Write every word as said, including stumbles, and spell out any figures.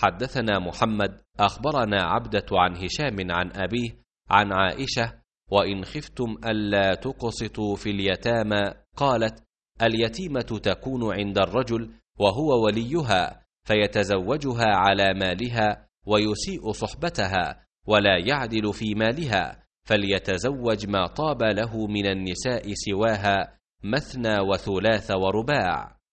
حدثنا محمد أخبرنا عبدة عن هشام عن أبيه عن عائشة: وإن خفتم ألا تقسطوا في اليتامى، قالت: اليتيمة تكون عند الرجل وهو وليها، فيتزوجها على مالها ويسيء صحبتها ولا يعدل في مالها، فليتزوج ما طاب له من النساء سواها، مثنى وثلاث ورباع.